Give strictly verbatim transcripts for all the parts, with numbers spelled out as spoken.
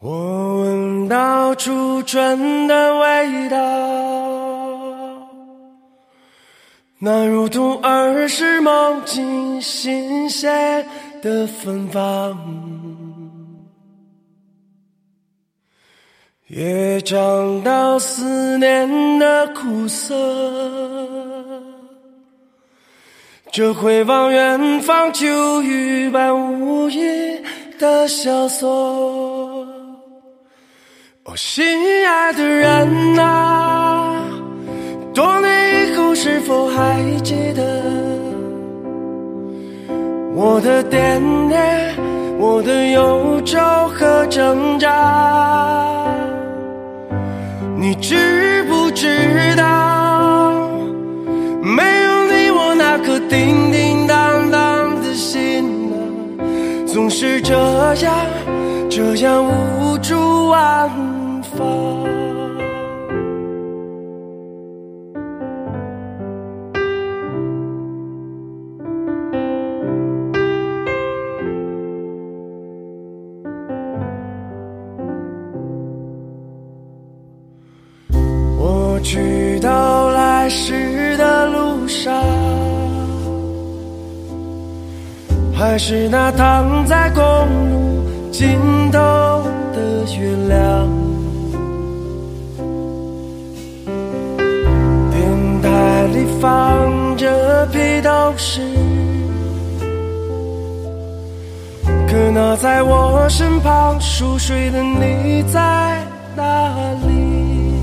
我闻到初春的味道，那如同儿时梦境新鲜的芬芳，也尝到思念的苦涩，这回望远方秋雨般无垠的萧索。哦，心爱的人啊，多年以后是否还记得我的点点，我的忧愁和挣扎？你知不知道，没有你我那颗叮叮当当的心啊，总是这样这样无处安放。我去到来时的路上，还是那躺在公路尽头的月亮，电台里放着披头士，可那在我身旁熟睡的你在哪里？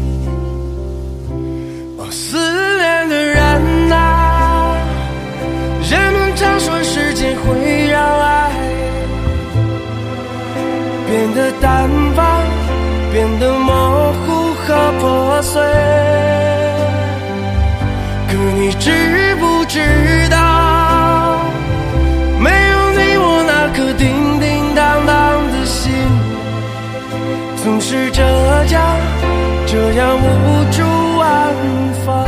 哦，思念的人啊，人们常说时间会让爱变得淡忘，变得模糊和破碎，可你知不知道，没有你我那颗叮叮当当的心，总是这样这样无处安放。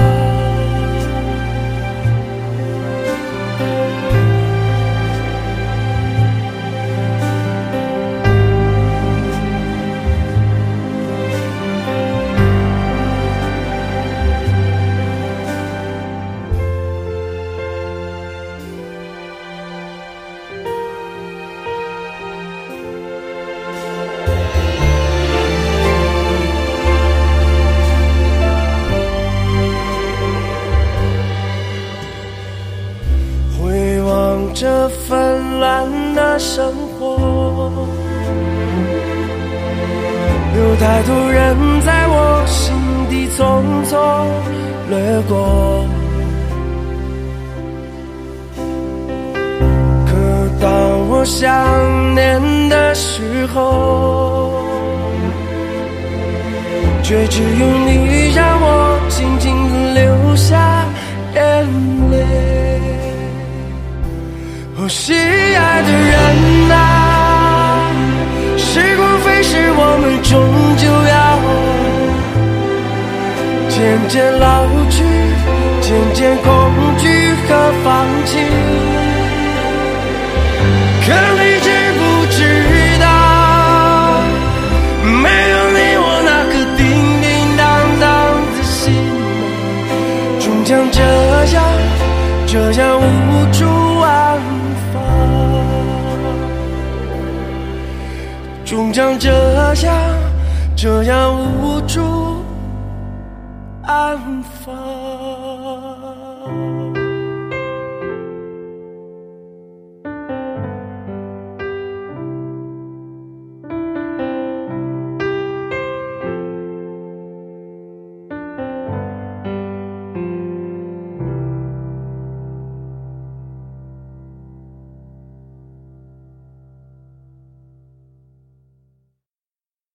这纷乱的生活，有太多人在我心底匆匆掠过，可当我想念的时候，却只有你让我静静地流下眼泪。哦，心爱的人啊，时光飞逝，我们终究要渐渐老去，渐渐恐惧和放弃。可你知不知道，没有你我那颗叮叮当当的心，终将这样这样无处安放，终将这样这样无处安放。